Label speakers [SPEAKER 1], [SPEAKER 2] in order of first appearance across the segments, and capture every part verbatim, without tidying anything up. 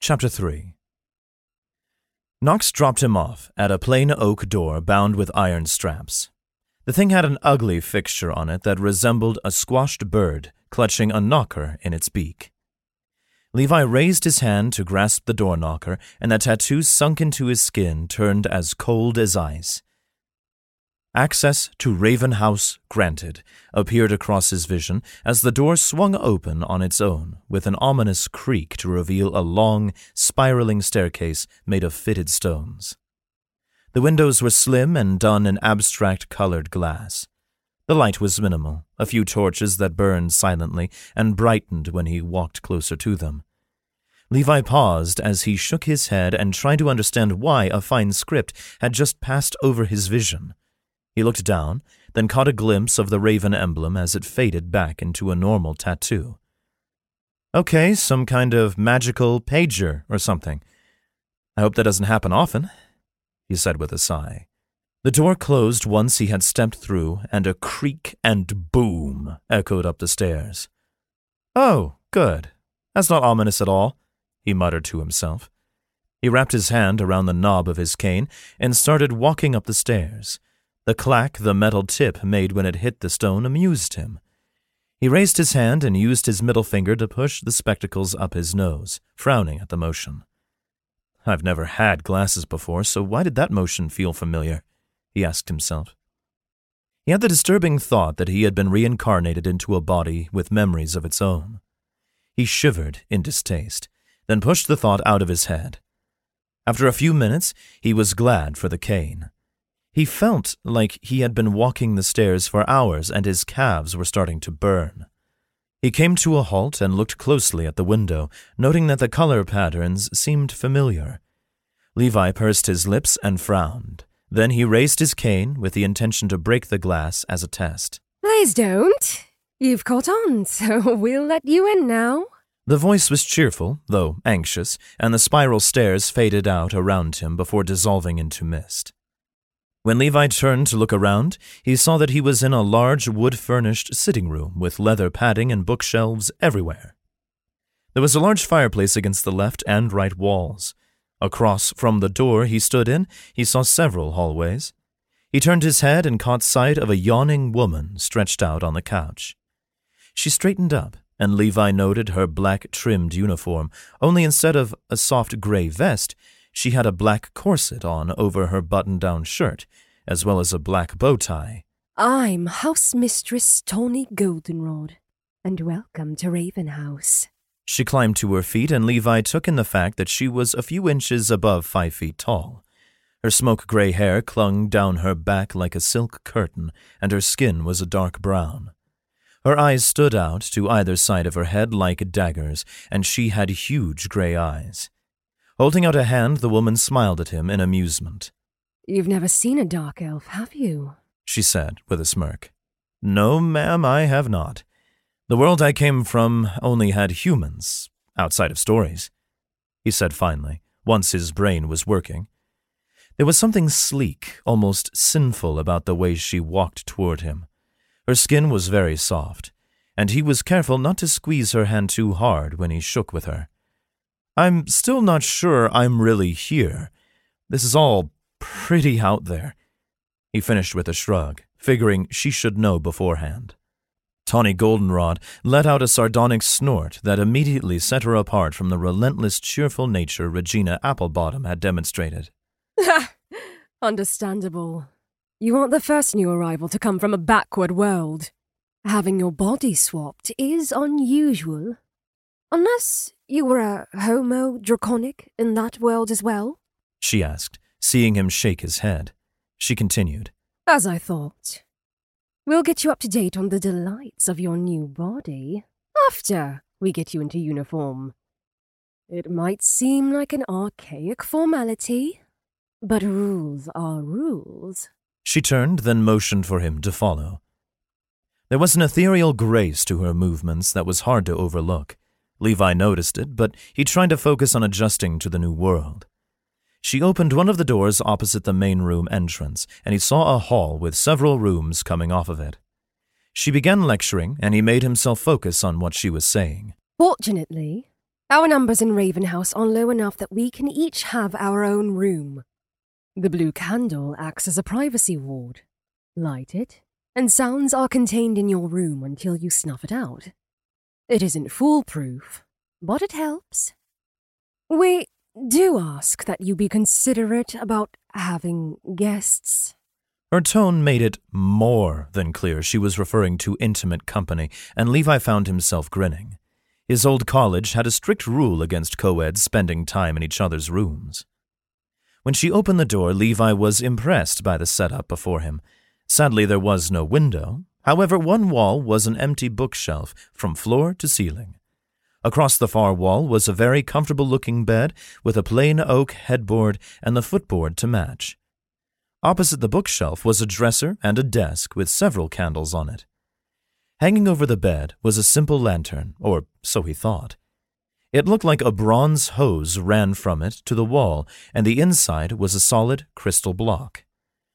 [SPEAKER 1] Chapter three. Knox dropped him off at a plain oak door bound with iron straps. The thing had an ugly fixture on it that resembled a squashed bird clutching a knocker in its beak. Levi raised his hand to grasp the door knocker, and the tattoo sunk into his skin turned as cold as ice. Access to Raven House granted appeared across his vision as the door swung open on its own with an ominous creak to reveal a long, spiraling staircase made of fitted stones. The windows were slim and done in abstract colored glass. The light was minimal, a few torches that burned silently and brightened when he walked closer to them. Levi paused as he shook his head and tried to understand why a fine script had just passed over his vision. He looked down, then caught a glimpse of the raven emblem as it faded back into a normal tattoo. Okay, some kind of magical pager or something. I hope that doesn't happen often, he said with a sigh. The door closed once he had stepped through, and a creak and boom echoed up the stairs. Oh, good. That's not ominous at all, he muttered to himself. He wrapped his hand around the knob of his cane and started walking up the stairs. The clack the metal tip made when it hit the stone amused him. He raised his hand and used his middle finger to push the spectacles up his nose, frowning at the motion. I've never had glasses before, so why did that motion feel familiar? He asked himself. He had the disturbing thought that he had been reincarnated into a body with memories of its own. He shivered in distaste, then pushed the thought out of his head. After a few minutes, he was glad for the cane. He felt like he had been walking the stairs for hours and his calves were starting to burn. He came to a halt and looked closely at the window, noting that the color patterns seemed familiar. Levi pursed his lips and frowned. Then he raised his cane with the intention to break the glass as a test.
[SPEAKER 2] Please don't. You've caught on, so we'll let you in now.
[SPEAKER 1] The voice was cheerful, though anxious, and the spiral stairs faded out around him before dissolving into mist. When Levi turned to look around, he saw that he was in a large wood-furnished sitting room with leather padding and bookshelves everywhere. There was a large fireplace against the left and right walls. Across from the door he stood in, he saw several hallways. He turned his head and caught sight of a yawning woman stretched out on the couch. She straightened up, and Levi noted her black-trimmed uniform, only instead of a soft gray vest, she had a black corset on over her button-down shirt, as well as a black bow tie.
[SPEAKER 2] I'm House Mistress Tawny Goldenrod, and welcome to Raven House.
[SPEAKER 1] She climbed to her feet, and Levi took in the fact that she was a few inches above five feet tall. Her smoke-gray hair clung down her back like a silk curtain, and her skin was a dark brown. Her eyes stood out to either side of her head like daggers, and she had huge gray eyes. Holding out a hand, the woman smiled at him in amusement.
[SPEAKER 2] You've never seen a dark elf, have you?
[SPEAKER 1] She said with a smirk. No, ma'am, I have not. The world I came from only had humans, outside of stories, he said finally, once his brain was working. There was something sleek, almost sinful about the way she walked toward him. Her skin was very soft, and he was careful not to squeeze her hand too hard when he shook with her. I'm still not sure I'm really here. This is all pretty out there, he finished with a shrug, figuring she should know beforehand. Tawny Goldenrod let out a sardonic snort that immediately set her apart from the relentless, cheerful nature Regina Applebottom had demonstrated.
[SPEAKER 2] Understandable. You aren't the first new arrival to come from a backward world. Having your body swapped is unusual. Unless you were a homo draconic in that world as well?
[SPEAKER 1] She asked, seeing him shake his head. She continued.
[SPEAKER 2] As I thought. We'll get you up to date on the delights of your new body after we get you into uniform. It might seem like an archaic formality, but rules are rules.
[SPEAKER 1] She turned, then motioned for him to follow. There was an ethereal grace to her movements that was hard to overlook. Levi noticed it, but he tried to focus on adjusting to the new world. She opened one of the doors opposite the main room entrance, and he saw a hall with several rooms coming off of it. She began lecturing, and he made himself focus on what she was saying.
[SPEAKER 2] Fortunately, Our numbers in Raven House are low enough that we can each have our own room. The blue candle acts as a privacy ward. Light it, and sounds are contained in your room until you snuff it out. It isn't foolproof, but it helps. We do ask that you be considerate about having guests.
[SPEAKER 1] Her tone made it more than clear she was referring to intimate company, and Levi found himself grinning. His old college had a strict rule against co-eds spending time in each other's rooms. When she opened the door, Levi was impressed by the setup before him. Sadly, there was no window. However, one wall was an empty bookshelf from floor to ceiling. Across the far wall was a very comfortable-looking bed with a plain oak headboard and the footboard to match. Opposite the bookshelf was a dresser and a desk with several candles on it. Hanging over the bed was a simple lantern, or so he thought. It looked like a bronze hose ran from it to the wall, and the inside was a solid crystal block.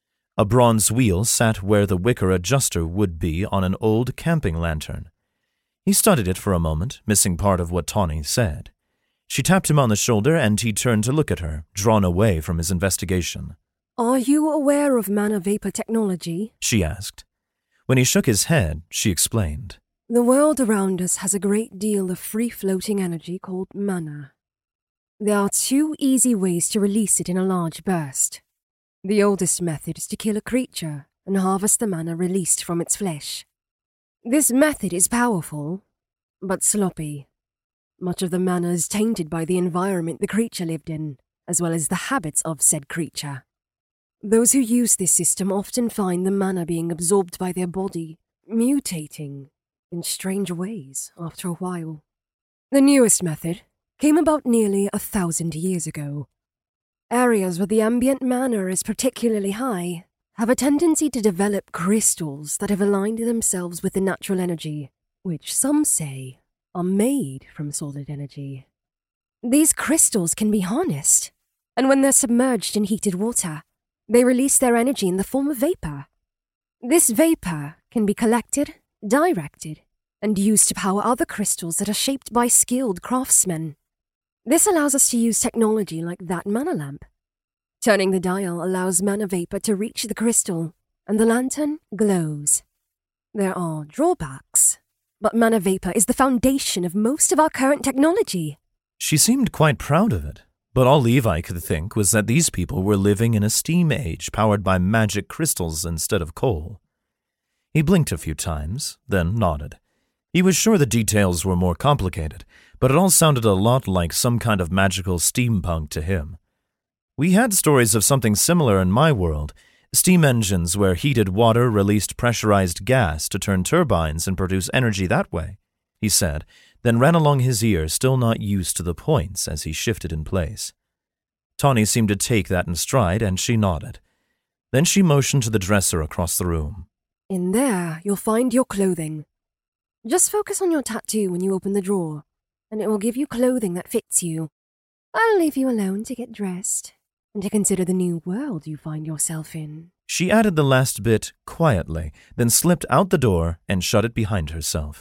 [SPEAKER 1] A bronze wheel sat where the wicker adjuster would be on an old camping lantern. He studied it for a moment, missing part of what Tawny said. She tapped him on the shoulder, and he turned to look at her, drawn away from his investigation.
[SPEAKER 2] Are you aware of mana vapor technology? She asked.
[SPEAKER 1] When he shook his head, she explained.
[SPEAKER 2] The world around us has a great deal of free-floating energy called mana. There are two easy ways to release it in a large burst. The oldest method is to kill a creature and harvest the mana released from its flesh. This method is powerful, but sloppy. Much of the mana is tainted by the environment the creature lived in, as well as the habits of said creature. Those who use this system often find the mana being absorbed by their body, mutating in strange ways after a while. The newest method came about nearly a thousand years ago. Areas where the ambient mana is particularly high have a tendency to develop crystals that have aligned themselves with the natural energy, which some say are made from solid energy. These crystals can be harnessed, and when they're submerged in heated water, they release their energy in the form of vapor. This vapor can be collected, directed, and used to power other crystals that are shaped by skilled craftsmen. This allows us to use technology like that mana lamp. Turning the dial allows mana vapor to reach the crystal, and the lantern glows. There are drawbacks, but mana vapor is the foundation of most of our current technology.
[SPEAKER 1] She seemed quite proud of it. But all Levi could think was that these people were living in a steam age powered by magic crystals instead of coal. He blinked a few times, then nodded. He was sure the details were more complicated, but it all sounded a lot like some kind of magical steampunk to him. We had stories of something similar in my world, steam engines where heated water released pressurized gas to turn turbines and produce energy that way, he said, then ran along his ear, still not used to the points as he shifted in place. Tawny seemed to take that in stride, and she nodded. Then she motioned to the dresser across the room.
[SPEAKER 2] In there, you'll find your clothing. Just focus on your tattoo when you open the drawer, and it will give you clothing that fits you. I'll leave you alone to get dressed, and to consider the new world you find yourself in.
[SPEAKER 1] She added the last bit quietly, then slipped out the door and shut it behind herself.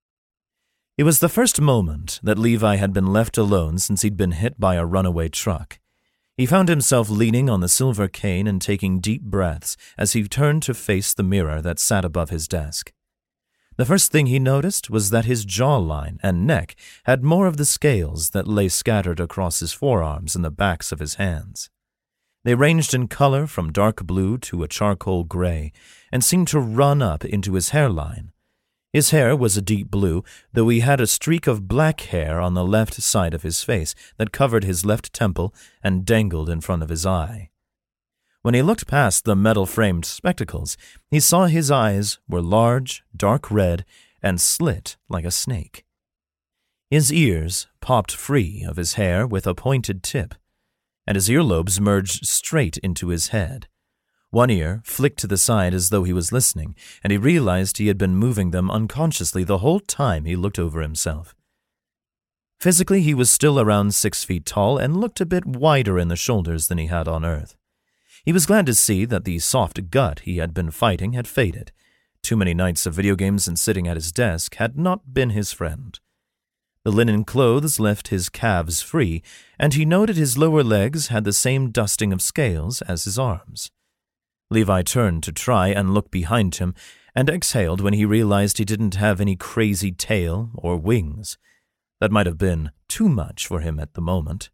[SPEAKER 1] It was the first moment that Levi had been left alone since he'd been hit by a runaway truck. He found himself leaning on the silver cane and taking deep breaths as he turned to face the mirror that sat above his desk. The first thing he noticed was that his jawline and neck had more of the scales that lay scattered across his forearms and the backs of his hands. They ranged in color from dark blue to a charcoal gray and seemed to run up into his hairline. His hair was a deep blue, though he had a streak of black hair on the left side of his face that covered his left temple and dangled in front of his eye. When he looked past the metal-framed spectacles, he saw his eyes were large, dark red, and slit like a snake. His ears popped free of his hair with a pointed tip, and his earlobes merged straight into his head. One ear flicked to the side as though he was listening, and he realized he had been moving them unconsciously the whole time he looked over himself. Physically, he was still around six feet tall and looked a bit wider in the shoulders than he had on Earth. He was glad to see that the soft gut he had been fighting had faded. Too many nights of video games and sitting at his desk had not been his friend. The linen clothes left his calves free, and he noted his lower legs had the same dusting of scales as his arms. Levi turned to try and look behind him, and exhaled when he realized he didn't have any crazy tail or wings. That might have been too much for him at the moment.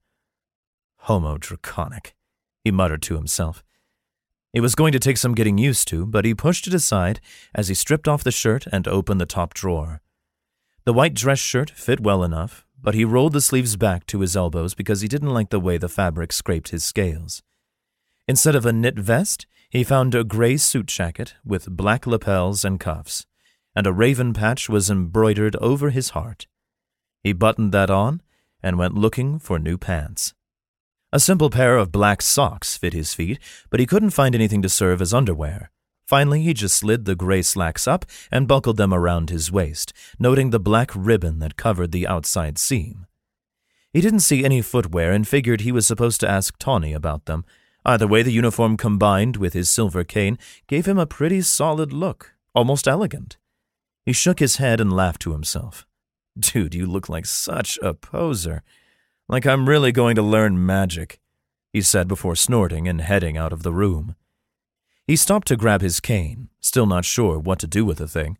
[SPEAKER 1] Homo draconic, he muttered to himself. It was going to take some getting used to, but he pushed it aside as he stripped off the shirt and opened the top drawer. The white dress shirt fit well enough, but he rolled the sleeves back to his elbows because he didn't like the way the fabric scraped his scales. Instead of a knit vest, he found a gray suit jacket with black lapels and cuffs, and a raven patch was embroidered over his heart. He buttoned that on and went looking for new pants. A simple pair of black socks fit his feet, but he couldn't find anything to serve as underwear. Finally, he just slid the gray slacks up and buckled them around his waist, noting the black ribbon that covered the outside seam. He didn't see any footwear and figured he was supposed to ask Tawny about them. Either way, the uniform combined with his silver cane gave him a pretty solid look, almost elegant. He shook his head and laughed to himself. Dude, you look like such a poser. Like I'm really going to learn magic, he said before snorting and heading out of the room. He stopped to grab his cane, still not sure what to do with the thing.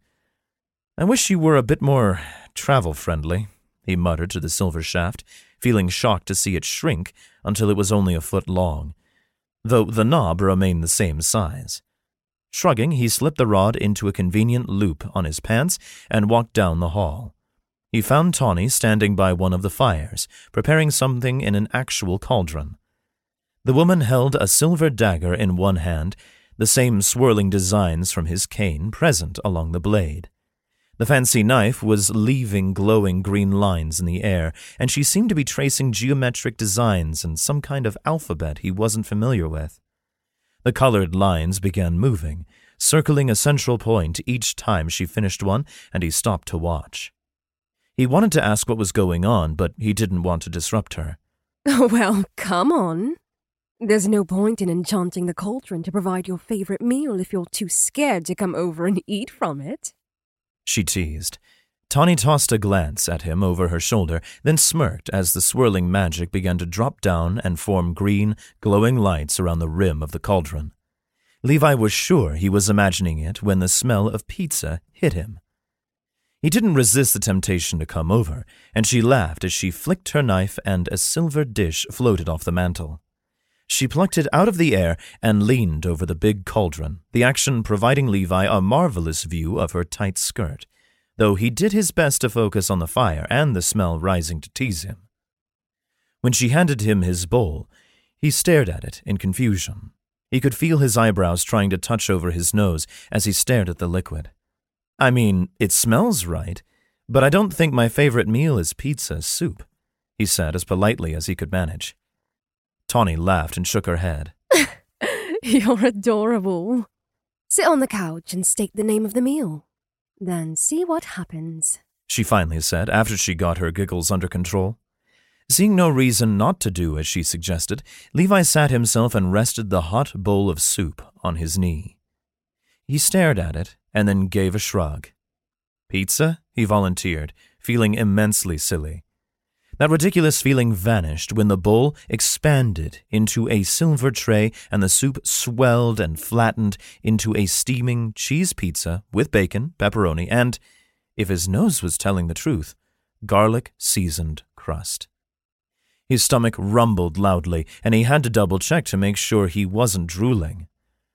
[SPEAKER 1] I wish you were a bit more travel-friendly, he muttered to the silver shaft, feeling shocked to see it shrink until it was only a foot long, though the knob remained the same size. Shrugging, he slipped the rod into a convenient loop on his pants and walked down the hall. He found Tawny standing by one of the fires, preparing something in an actual cauldron. The woman held a silver dagger in one hand, the same swirling designs from his cane present along the blade. The fancy knife was leaving glowing green lines in the air, and she seemed to be tracing geometric designs in some kind of alphabet he wasn't familiar with. The colored lines began moving, circling a central point each time she finished one, and he stopped to watch. He wanted to ask what was going on, but he didn't want to disrupt her.
[SPEAKER 2] Well, come on. There's no point in enchanting the cauldron to provide your favorite meal if you're too scared to come over and eat from it,
[SPEAKER 1] she teased. Tawny tossed a glance at him over her shoulder, then smirked as the swirling magic began to drop down and form green, glowing lights around the rim of the cauldron. Levi was sure he was imagining it when the smell of pizza hit him. He didn't resist the temptation to come over, and she laughed as she flicked her knife and a silver dish floated off the mantel. She plucked it out of the air and leaned over the big cauldron, the action providing Levi a marvelous view of her tight skirt, though he did his best to focus on the fire and the smell rising to tease him. When she handed him his bowl, he stared at it in confusion. He could feel his eyebrows trying to touch over his nose as he stared at the liquid. I mean, it smells right, but I don't think my favorite meal is pizza soup, he said as politely as he could manage. Tawny laughed and shook her head.
[SPEAKER 2] You're adorable. Sit on the couch and state the name of the meal. Then see what happens,
[SPEAKER 1] she finally said after she got her giggles under control. Seeing no reason not to do as she suggested, Levi sat himself and rested the hot bowl of soup on his knee. He stared at it and then gave a shrug. Pizza? He volunteered, feeling immensely silly. That ridiculous feeling vanished when the bowl expanded into a silver tray and the soup swelled and flattened into a steaming cheese pizza with bacon, pepperoni, and, if his nose was telling the truth, garlic-seasoned crust. His stomach rumbled loudly, and he had to double-check to make sure he wasn't drooling.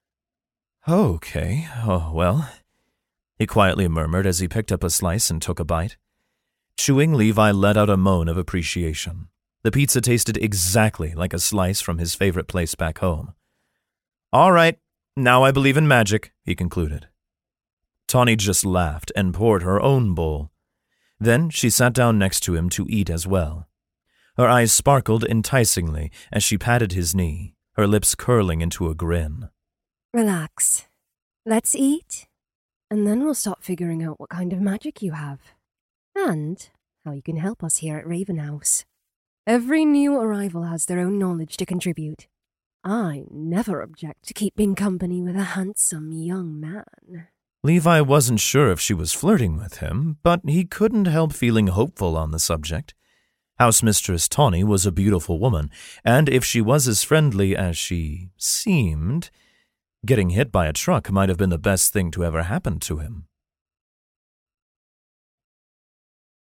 [SPEAKER 1] Okay, oh well, he quietly murmured as he picked up a slice and took a bite. Chewing, Levi let out a moan of appreciation. The pizza tasted exactly like a slice from his favorite place back home. All right, now I believe in magic, he concluded. Tawny just laughed and poured her own bowl. Then she sat down next to him to eat as well. Her eyes sparkled enticingly as she patted his knee, her lips curling into a grin.
[SPEAKER 2] Relax. Let's eat, and then we'll start figuring out what kind of magic you have. And how you can help us here at Raven House. Every new arrival has their own knowledge to contribute. I never object to keeping company with a handsome young man.
[SPEAKER 1] Levi wasn't sure if she was flirting with him, but he couldn't help feeling hopeful on the subject. Housemistress Tawny was a beautiful woman, and if she was as friendly as she seemed, getting hit by a truck might have been the best thing to ever happen to him.